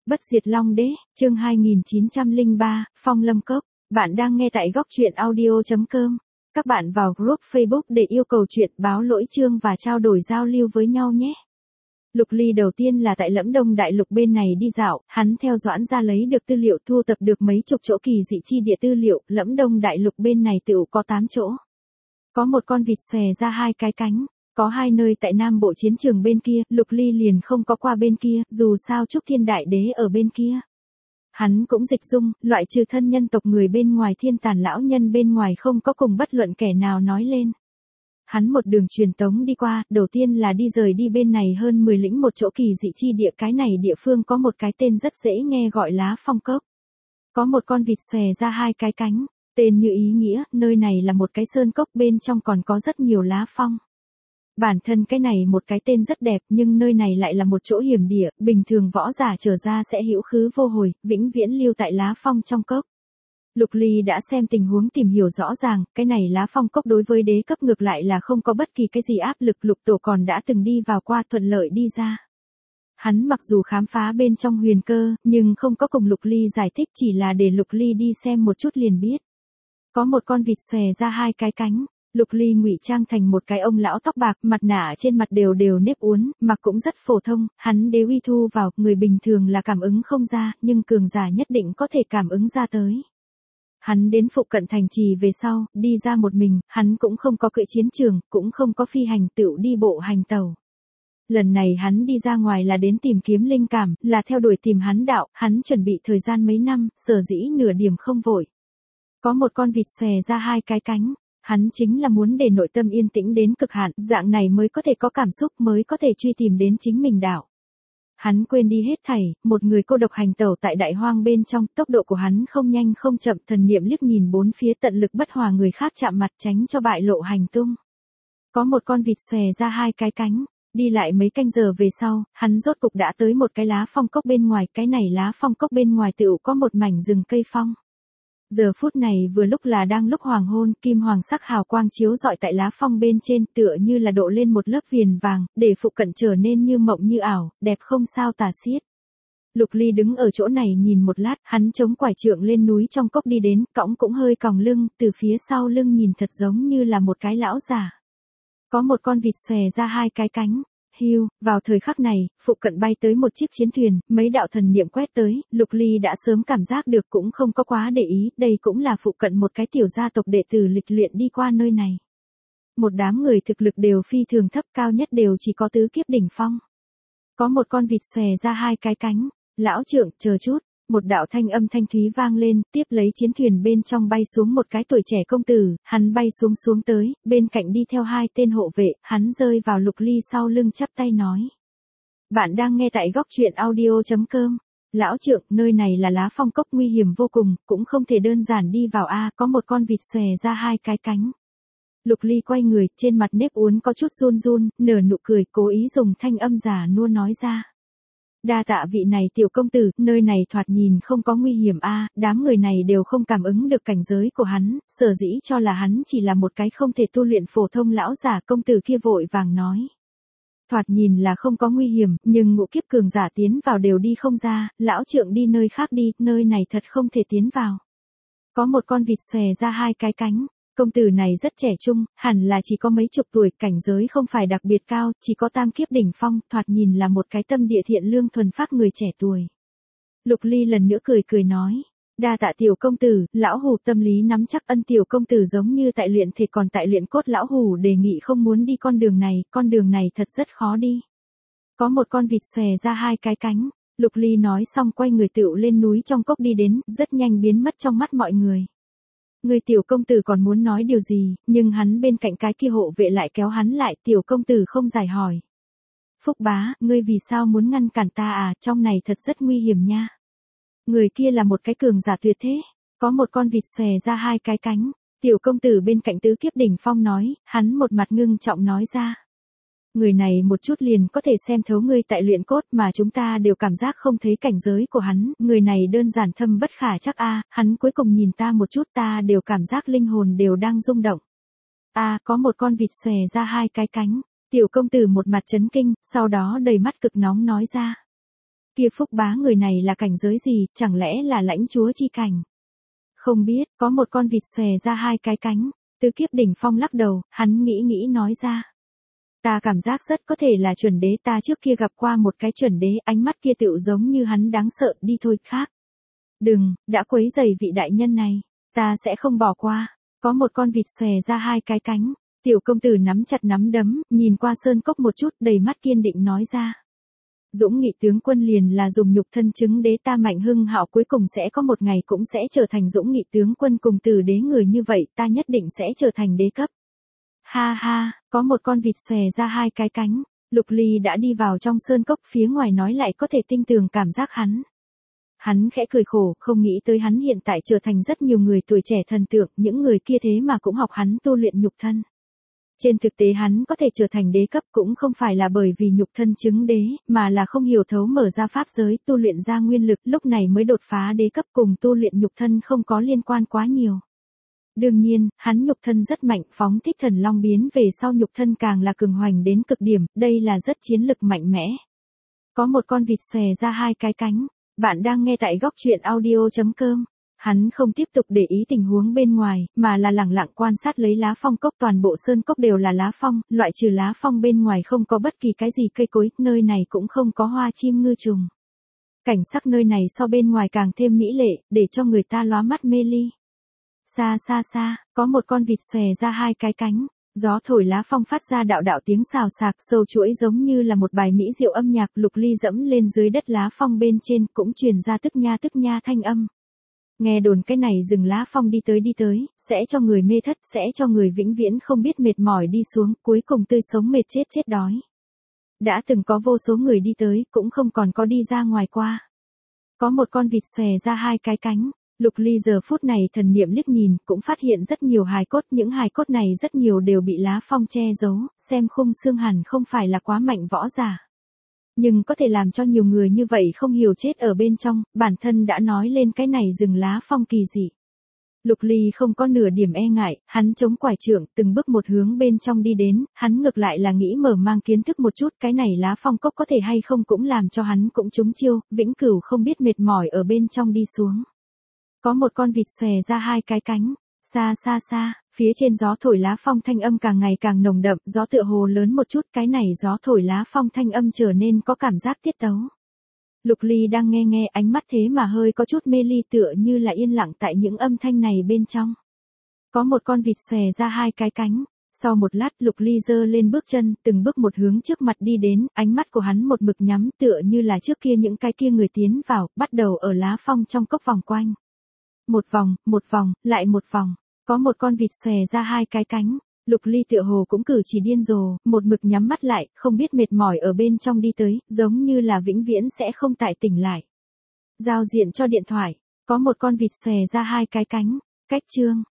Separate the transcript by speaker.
Speaker 1: Bất diệt Long Đế, chương 2903, Phong Lâm Cốc. Bạn đang nghe tại góc truyện audio.com. Các bạn vào group Facebook để yêu cầu chuyện, báo lỗi chương và trao đổi giao lưu với nhau nhé. Lục Ly đầu tiên là tại Lẫm Đông Đại Lục bên này đi dạo, hắn theo Doãn ra lấy được tư liệu, thu tập được mấy chục chỗ kỳ dị chi địa tư liệu. Lẫm Đông Đại Lục bên này tựu có 8 chỗ. Có một con vịt xòe ra 2 cái cánh. Có 2 nơi tại Nam Bộ chiến trường bên kia, Lục Ly liền không có qua bên kia, dù sao Trúc Thiên Đại Đế ở bên kia. Hắn cũng dịch dung, loại trừ thân nhân tộc người bên ngoài Thiên Tàn lão nhân bên ngoài không có cùng bất luận kẻ nào nói lên. Hắn một đường truyền tống đi qua, đầu tiên là đi rời đi bên này hơn 10 lĩnh một chỗ kỳ dị chi địa, cái này địa phương có một cái tên rất dễ nghe gọi Lá Phong Cốc. Có một con vịt xòe ra 2 cái cánh, tên như ý nghĩa, nơi này là một cái sơn cốc bên trong còn có rất nhiều lá phong. Bản thân cái này một cái tên rất đẹp nhưng nơi này lại là một chỗ hiểm địa, bình thường võ giả trở ra sẽ hữu khứ vô hồi, vĩnh viễn lưu tại lá phong trong cốc. Lục Ly đã xem tình huống tìm hiểu rõ ràng, cái này lá phong cốc đối với đế cấp ngược lại là không có bất kỳ cái gì áp lực, Lục Tổ còn đã từng đi vào qua thuận lợi đi ra. Hắn mặc dù khám phá bên trong huyền cơ, nhưng không có cùng Lục Ly giải thích, chỉ là để Lục Ly đi xem một chút liền biết. Có một con vịt xòe ra 2 cái cánh. Lục Ly ngụy trang thành một cái ông lão tóc bạc, mặt nạ trên mặt đều nếp uốn, mặc cũng rất phổ thông, hắn đế uy thu vào, người bình thường là cảm ứng không ra, nhưng cường giả nhất định có thể cảm ứng ra tới. Hắn đến phụ cận thành trì về sau, đi ra một mình, hắn cũng không có cưỡi chiến trường, cũng không có phi hành, tựu đi bộ hành tàu. Lần này hắn đi ra ngoài là đến tìm kiếm linh cảm, là theo đuổi tìm hắn đạo, hắn chuẩn bị thời gian mấy năm, sở dĩ nửa điểm không vội. Có một con vịt xòe ra 2 cái cánh. Hắn chính là muốn để nội tâm yên tĩnh đến cực hạn, dạng này mới có thể có cảm xúc, mới có thể truy tìm đến chính mình đạo. Hắn quên đi hết thảy, một người cô độc hành tẩu tại đại hoang bên trong, tốc độ của hắn không nhanh không chậm, thần niệm liếc nhìn bốn phía, tận lực bất hòa người khác chạm mặt, tránh cho bại lộ hành tung. Có một con vịt xòe ra 2 cái cánh, đi lại mấy canh giờ về sau, hắn rốt cục đã tới một cái lá phong cốc bên ngoài, cái này lá phong cốc bên ngoài tựu có một mảnh rừng cây phong. Giờ phút này vừa lúc là đang lúc hoàng hôn, kim hoàng sắc hào quang chiếu rọi tại lá phong bên trên, tựa như là độ lên một lớp viền vàng, để phụ cận trở nên như mộng như ảo, đẹp không sao tả xiết. Lục Ly đứng ở chỗ này nhìn một lát, hắn chống quải trượng lên núi trong cốc đi đến, cõng cũng hơi còng lưng, từ phía sau lưng nhìn thật giống như là một cái lão già. Có một con vịt xòe ra 2 cái cánh. Hưu, vào thời khắc này, phụ cận bay tới một chiếc chiến thuyền, mấy đạo thần niệm quét tới, Lục Ly đã sớm cảm giác được cũng không có quá để ý, đây cũng là phụ cận một cái tiểu gia tộc đệ tử lịch luyện đi qua nơi này. Một đám người thực lực đều phi thường thấp, cao nhất đều chỉ có tứ kiếp đỉnh phong. Có một con vịt xòe ra 2 cái cánh, lão trưởng, chờ chút. Một đạo thanh âm thanh thúy vang lên, tiếp lấy chiến thuyền bên trong bay xuống một cái tuổi trẻ công tử, hắn bay xuống tới, bên cạnh đi theo 2 tên hộ vệ, hắn rơi vào Lục Ly sau lưng chắp tay nói. Bạn đang nghe tại góc truyện audio.com. Lão trượng, nơi này là lá phong cốc nguy hiểm vô cùng, cũng không thể đơn giản đi vào a, có một con vịt xòe ra 2 cái cánh. Lục Ly quay người, trên mặt nếp uốn có chút run, nở nụ cười, cố ý dùng thanh âm giả nua nói ra. Đa tạ vị này tiểu công tử, nơi này thoạt nhìn không có nguy hiểm a, đám người này đều không cảm ứng được cảnh giới của hắn, sở dĩ cho là hắn chỉ là một cái không thể tu luyện phổ thông lão giả, công tử kia vội vàng nói. Thoạt nhìn là không có nguy hiểm, nhưng ngũ kiếp cường giả tiến vào đều đi không ra, lão trượng đi nơi khác đi, nơi này thật không thể tiến vào. Có một con vịt xòe ra 2 cái cánh. Công tử này rất trẻ trung, hẳn là chỉ có mấy chục tuổi, cảnh giới không phải đặc biệt cao, chỉ có tam kiếp đỉnh phong, thoạt nhìn là một cái tâm địa thiện lương thuần phác người trẻ tuổi. Lục Ly lần nữa cười nói, đa tạ tiểu công tử, lão hủ tâm lý nắm chắc, ân tiểu công tử giống như tại luyện thể còn tại luyện cốt, lão hủ đề nghị không muốn đi con đường này thật rất khó đi. Có một con vịt xòe ra 2 cái cánh, Lục Ly nói xong quay người tựu lên núi trong cốc đi đến, rất nhanh biến mất trong mắt mọi người. Người tiểu công tử còn muốn nói điều gì, nhưng hắn bên cạnh cái kia hộ vệ lại kéo hắn lại, tiểu công tử không giải hỏi. Phúc bá, ngươi vì sao muốn ngăn cản ta à, trong này thật rất nguy hiểm nha. Người kia là một cái cường giả tuyệt thế, có một con vịt xòe ra 2 cái cánh, tiểu công tử bên cạnh tứ kiếp đỉnh phong nói, hắn một mặt ngưng trọng nói ra. Người này một chút liền có thể xem thấu ngươi tại luyện cốt mà chúng ta đều cảm giác không thấy cảnh giới của hắn, người này đơn giản thâm bất khả chắc a, hắn cuối cùng nhìn ta một chút ta đều cảm giác linh hồn đều đang rung động. Có một con vịt xòe ra 2 cái cánh, tiểu công tử một mặt chấn kinh, sau đó đầy mắt cực nóng nói ra. Kia Phúc Bá người này là cảnh giới gì, chẳng lẽ là lãnh chúa chi cảnh? Không biết, có một con vịt xòe ra hai cái cánh. Tứ Kiếp đỉnh phong lắc đầu, hắn nghĩ nói ra. Ta cảm giác rất có thể là chuẩn đế, ta trước kia gặp qua một cái chuẩn đế, ánh mắt kia tựu giống như hắn đáng sợ, đi thôi khác. Đừng, đã quấy rầy vị đại nhân này, ta sẽ không bỏ qua. Có một con vịt xòe ra hai cái cánh, tiểu công tử nắm chặt nắm đấm, nhìn qua sơn cốc một chút, đầy mắt kiên định nói ra. Dũng nghị tướng quân liền là dùng nhục thân chứng đế, ta Mạnh Hưng Hạo cuối cùng sẽ có một ngày cũng sẽ trở thành dũng nghị tướng quân cùng tử đế, người như vậy ta nhất định sẽ trở thành đế cấp. Ha ha, có một con vịt xòe ra hai cái cánh, Lục Ly đã đi vào trong sơn cốc, phía ngoài nói lại có thể tinh tường cảm giác hắn. Hắn khẽ cười khổ, không nghĩ tới hắn hiện tại trở thành rất nhiều người tuổi trẻ thần tượng, những người kia thế mà cũng học hắn tu luyện nhục thân. Trên thực tế hắn có thể trở thành đế cấp cũng không phải là bởi vì nhục thân chứng đế, mà là không hiểu thấu mở ra pháp giới, tu luyện ra nguyên lực, lúc này mới đột phá đế cấp, cùng tu luyện nhục thân không có liên quan quá nhiều. Đương nhiên, hắn nhục thân rất mạnh, phóng thích thần long biến về sau nhục thân càng là cường hoành đến cực điểm, đây là rất chiến lực mạnh mẽ. Có một con vịt xòe ra hai cái cánh, bạn đang nghe tại góc truyện audio.com. Hắn không tiếp tục để ý tình huống bên ngoài, mà là lẳng lặng quan sát lấy lá phong cốc, toàn bộ sơn cốc đều là lá phong, loại trừ lá phong bên ngoài không có bất kỳ cái gì cây cối, nơi này cũng không có hoa chim ngư trùng. Cảnh sắc nơi này so bên ngoài càng thêm mỹ lệ, để cho người ta lóa mắt mê ly. Xa xa xa, có một con vịt xòe ra hai cái cánh, gió thổi lá phong phát ra đạo đạo tiếng xào xạc sâu chuỗi giống như là một bài mỹ diệu âm nhạc. Lục Ly dẫm lên dưới đất lá phong bên trên cũng truyền ra tức nha thanh âm. Nghe đồn cái này rừng lá phong đi tới, sẽ cho người mê thất, sẽ cho người vĩnh viễn không biết mệt mỏi đi xuống, cuối cùng tươi sống mệt chết đói. Đã từng có vô số người đi tới, cũng không còn có đi ra ngoài qua. Có một con vịt xòe ra hai cái cánh, Lục Ly giờ phút này thần niệm liếc nhìn, cũng phát hiện rất nhiều hài cốt, những hài cốt này rất nhiều đều bị lá phong che giấu, xem khung xương hẳn không phải là quá mạnh võ giả. Nhưng có thể làm cho nhiều người như vậy không hiểu chết ở bên trong, bản thân đã nói lên cái này rừng lá phong kỳ dị. Lục Ly không có nửa điểm e ngại, hắn chống quải trượng từng bước một hướng bên trong đi đến, hắn ngược lại là nghĩ mở mang kiến thức một chút, cái này lá phong cốc có thể hay không cũng làm cho hắn cũng trúng chiêu, vĩnh cửu không biết mệt mỏi ở bên trong đi xuống. Có một con vịt xòe ra hai cái cánh, xa xa xa, phía trên gió thổi lá phong thanh âm càng ngày càng nồng đậm, gió tựa hồ lớn một chút, cái này gió thổi lá phong thanh âm trở nên có cảm giác tiết tấu. Lục Ly đang nghe ánh mắt thế mà hơi có chút mê ly, tựa như là yên lặng tại những âm thanh này bên trong. Có một con vịt xòe ra hai cái cánh, sau một lát Lục Ly giơ lên bước chân, từng bước một hướng trước mặt đi đến, ánh mắt của hắn một mực nhắm, tựa như là trước kia những cái kia người tiến vào, bắt đầu ở lá phong trong cốc vòng quanh. Một vòng, lại một vòng, có một con vịt xòe ra hai cái cánh, Lục Ly tựa hồ cũng cử chỉ điên rồ, một mực nhắm mắt lại, không biết mệt mỏi ở bên trong đi tới, giống như là vĩnh viễn sẽ không tại tỉnh lại. Giao diện cho điện thoại, có một con vịt xòe ra hai cái cánh, cách chương.